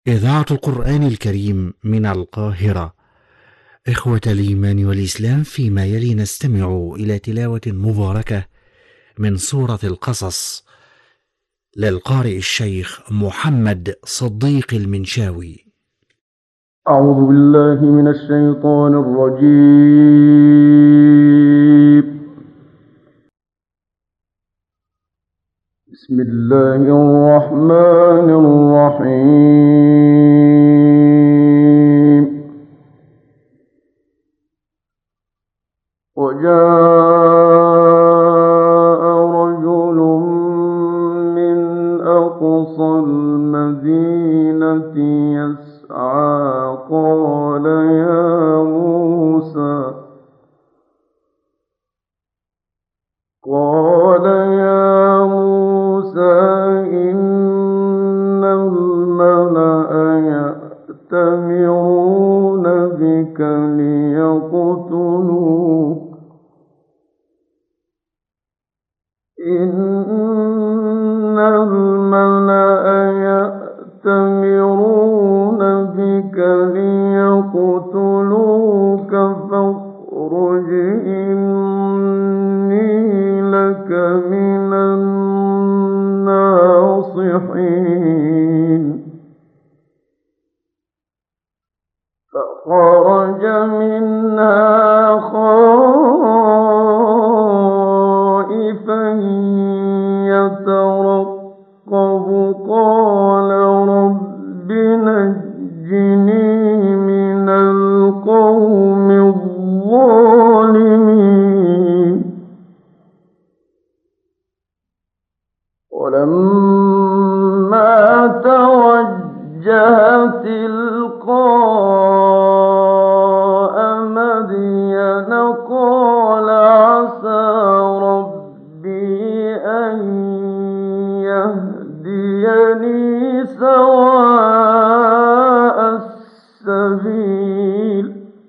إذاعة القرآن الكريم من القاهرة. إخوة الإيمان والإسلام، فيما يلي نستمع إلى تلاوة مباركة من سورة القصص للقارئ الشيخ محمد صديق المنشاوي. أعوذ بالله من الشيطان الرجيم. بسم الله الرحمن الرحيم. وجاء رجل من أقصى المدينة يسعى قال يا موسى إن الملأ يأتمرون بك ليقتلوك فاخرج إني لك من الناصحين. فخرج منها خائفا يترقب قال رب نجني من القوم الظالمين. ولما توجه تلقاء مدين قال عسى ربي أن يهديني سواء السبيل.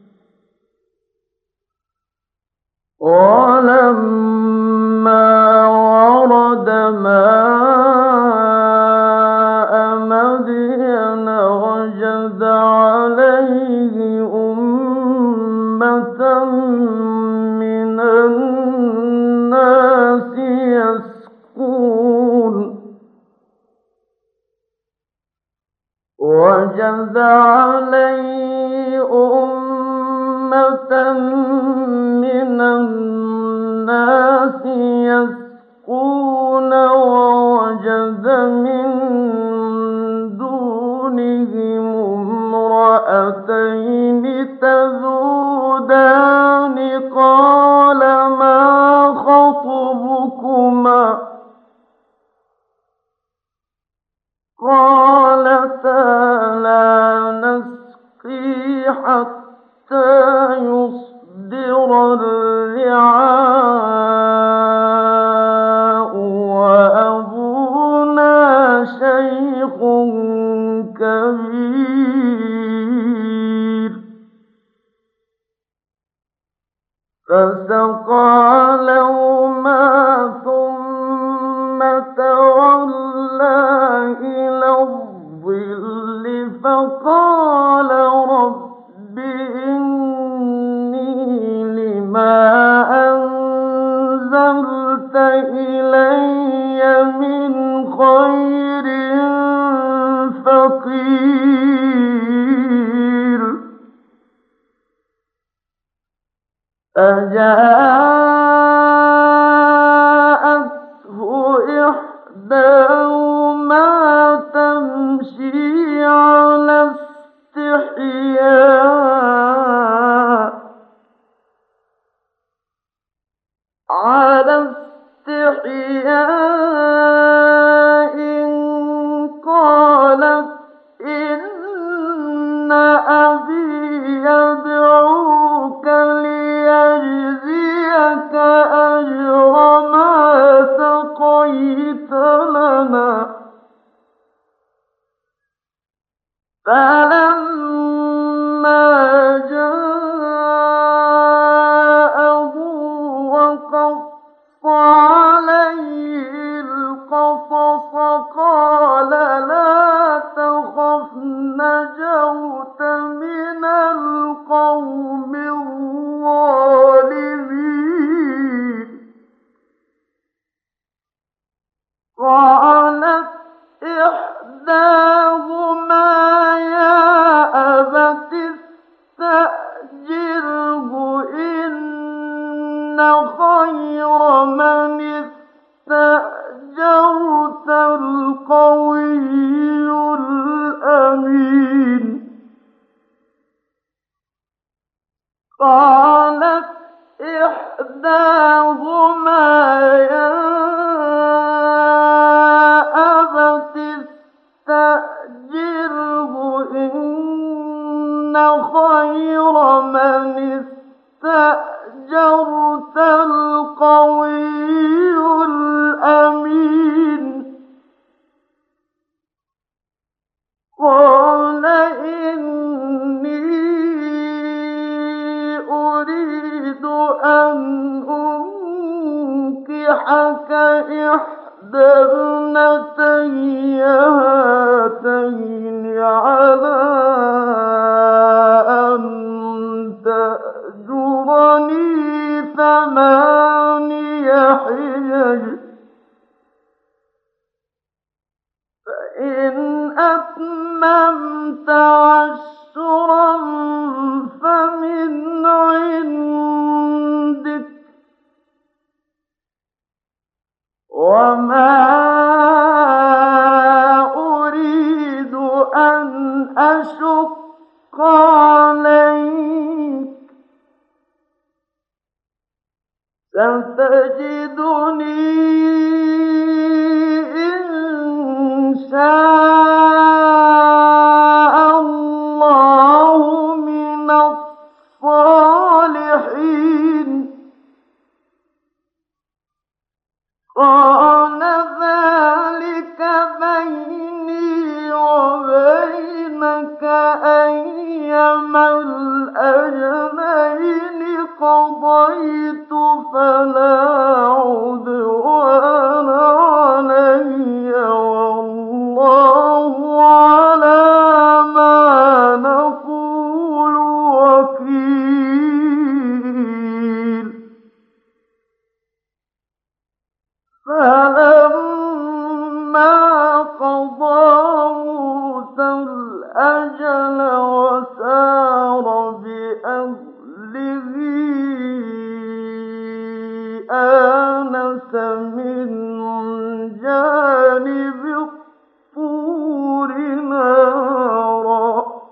ولما ورد ماء مدين وجد عليه أمة من الناس يسقون ووجد من دونهم امرأتين تذودان قال ما خطبكما قالتا لا نسقي حتى يصدر الرعاء وأبونا شيخ كبير. فسقى لهما ثم تولى إلى الظل فقال رب إني لما أنزلت إلي من خير فقير. فجاءته إحداهما تمشي على استحياء قالت إن أبي يدعوك ليجزيك أجر ما سقيت لنا. فلما جاءه وقص عليه القصص قال لا تخف نجوت من القوم الظالمين قالت إحداهما يا أبت استأجره إن خير من استأجرت القوي الأمين قالت إحداهما يا أبت استأجره إن خير من استأجرت القوي الأمين قال إني أريد أن أنكحك إحدى ابنتي هاتين على أن تأجرني 8 حجج فإن أتممت 10 فمن عندك وما أريد أن أشق عليك ستجدني إن شاء الله من الصالحين قال ذلك بيني وبينك أيما الأجلين قضيت فلا عدوان علي والله على ما نقول وكيل فلما قضى موسى الأجل وسار بأهله آنس من جانب الطور نارا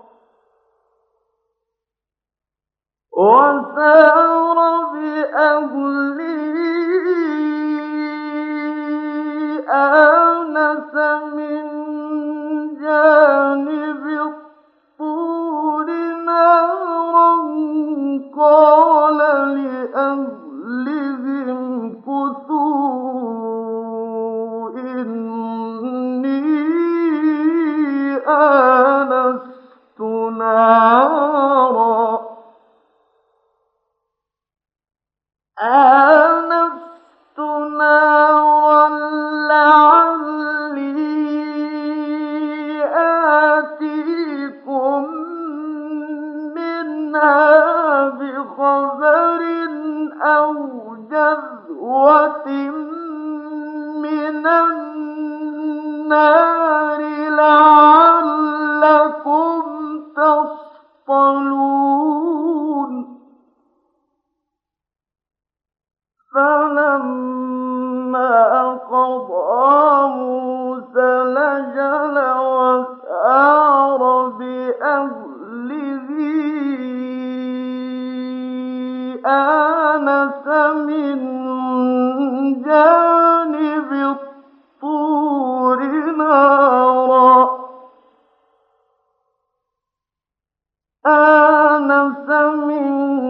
وسار بأهله آنس من جانب الطور نارا قال لأهلهم كثوا إني آنست نارا لعلي آتيكم منها بخبر أو جذوة من النار لعلكم تصطلون فلما قضى موسى الأجل وسار بأهله آنس من جانب الطور نارا آنس من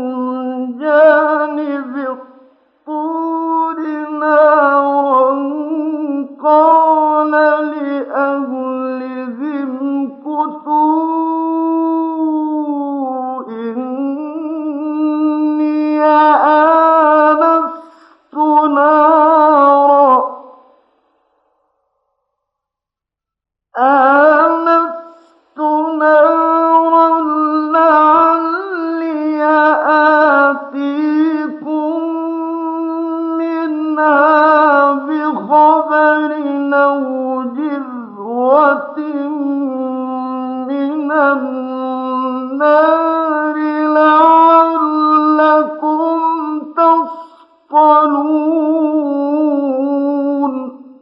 جانب الطور نارا قال لأهلهم كثوا إني آنست نارا النَّارِ لَعَلَّكُمْ تَصْطَلُونَ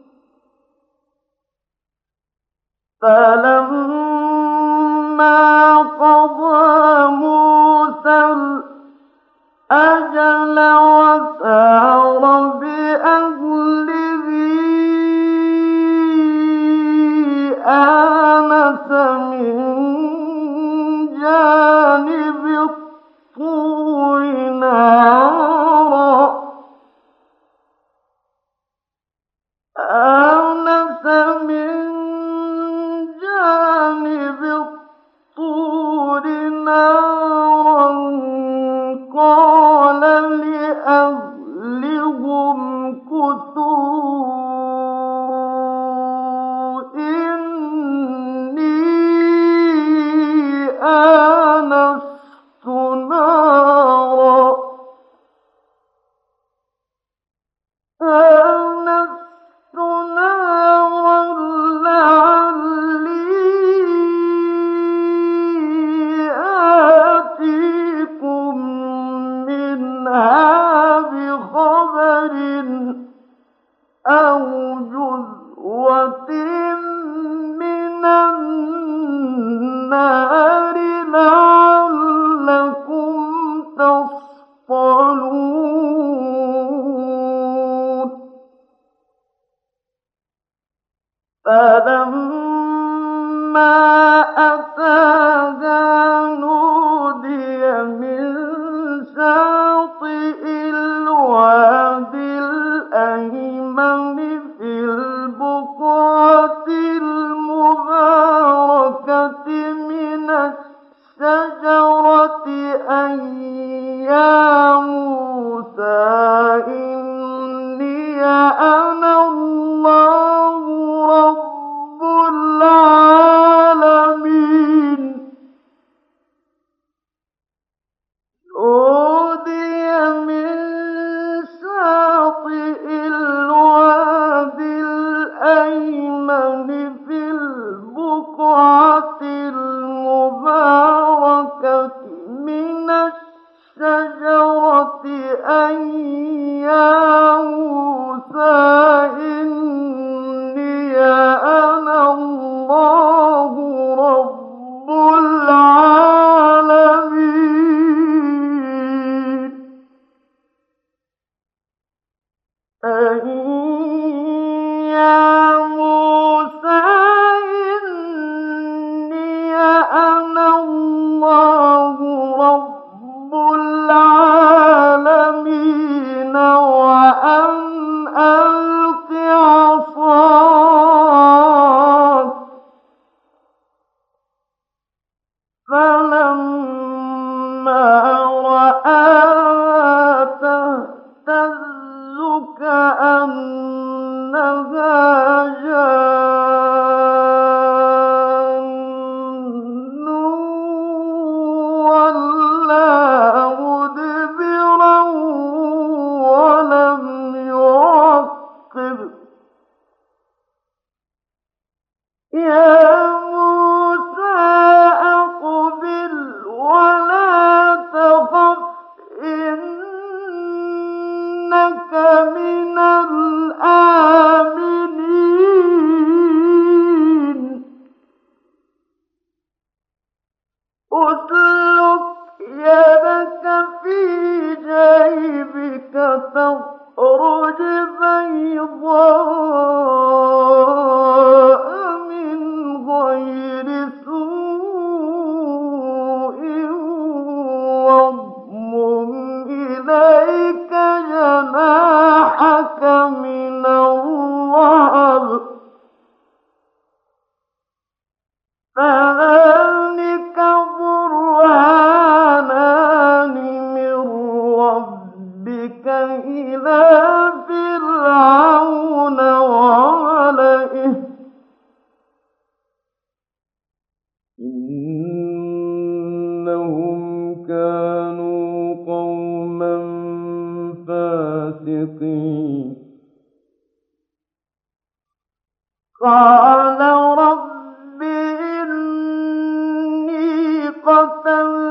فَلَمَّا قَضَىٰ مُوسَى الْأَجَلَ وَسَارَ بِأَهْلِهِ آنَسَ مِن جَانِبِ الطُّورِ نَارًا قَالَ لِأَهْلِهِ امْكُثُوا إِنِّي آنَسْتُ نَارًا لَّعَلِّي آتِيكُم مِّنْهَا بِخَبَرٍ أَوْ جُذْوَةٍ مِّنَ النَّارِ لَعَلَّكُمْ تَصْطَلُونَ فَلَمَّا أَتَاهَا نُودِيَ مِن شَاطِئِ الْوَادِ الْأَيْمَنِ فِي الْبُقْعَةِ الْمُبَارَكَةِ مِنَ الشَّجَرَةِ أَن يَا مُوسَىٰ إِنِّي أَنَا اللَّهُ رَبُّ الْعَالَمِينَ نُودِيَ مِن شَاطِئِ الْوَادِ الْأَيْمَنِ فِي الْبُقْعَةِ الْمُبَارَكَةِ مِنَ الشَّجَرَةِ أَن يَا مُوسَىٰ إِنِّي أَنَا اللَّهُ رَبُّ الْعَالَمِينَ أَن يَا مُوسَىٰ إِنِّي أَنَا اللَّهُ رَبُّ الْعَالَمِينَ وَأَنْ أَلْقِ عَصَاكَ فَلَمَّا رَآهَا تَهْتَزُّ كَأَنَّهَا جَانٌّ وَلَّىٰ مُدْبِرًا وَلَمْ يُعَقِّبْ ۚ يَا مُوسَىٰ أَقْبِلْ وَلَا تَخَفْ إِنَّكَ مِنَ الْآمِنِينَ اسْلُكْ يَدَكَ فِي جَيْبِكَ تَخْرُجْ بَيْضَاءَ مِنْ غَيْرِ سُوءٍ وَاضْمُمْ إِلَيْكَ جَنَاحَكَ مِنَ الرَّهْبِ ۖ فَذَانِكَ بُرْهَانَانِ مِن رَّبِّكَ إِلَىٰ فِرْعَوْنَ وَمَلَئِهِ إِنَّهُمْ كَانُوا قَوْمًا فَاسِقِينَ قَالَ رَبِّ إِنِّي قَتَلْتُ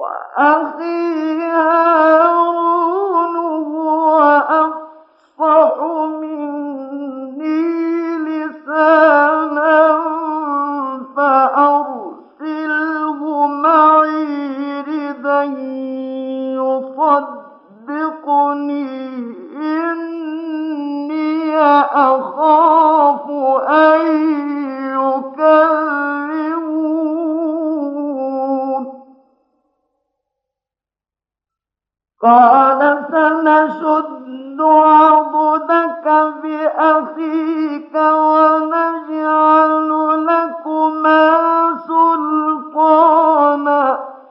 وأخي هارون هو أفصح مني لسانا فأرسله معي ردا يصدقني إني أخاف أن يكذبون قال سنشد عضدك بأخيك ونجعل لكما سلطانا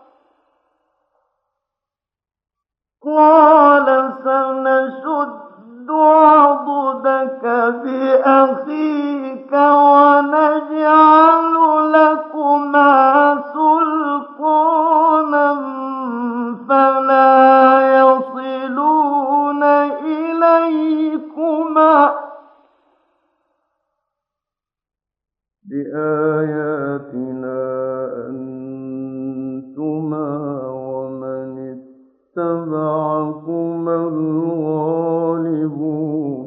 قال سنشد عضدك بأخيك ونجعل لكما سلطانا فلا يصلون إليكما بآياتنا أنتما ومن اتبعكما الغالبون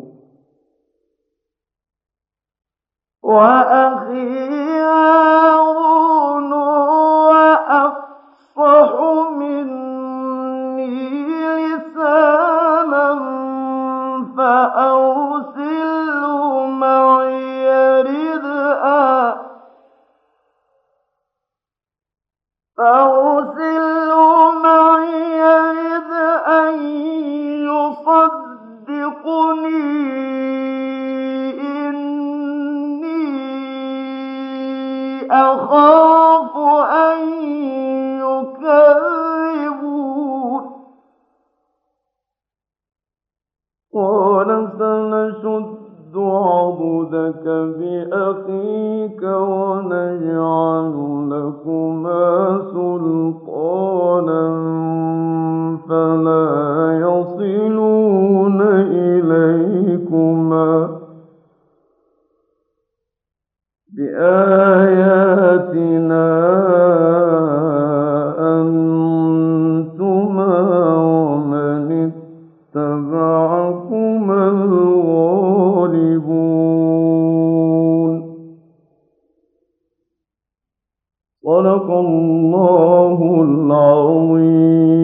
وأخي هارون هو أفصح مني لسانا فأرسله معي ردا أن يصدقني إني أخاف أن يكذبون قال سنشد عضدك بأخيك ونجعل لكما سلطانا فلا يصلون إليكما بآياتنا أنتما ومن اتبعكما الغالبون صدق الله العظيم.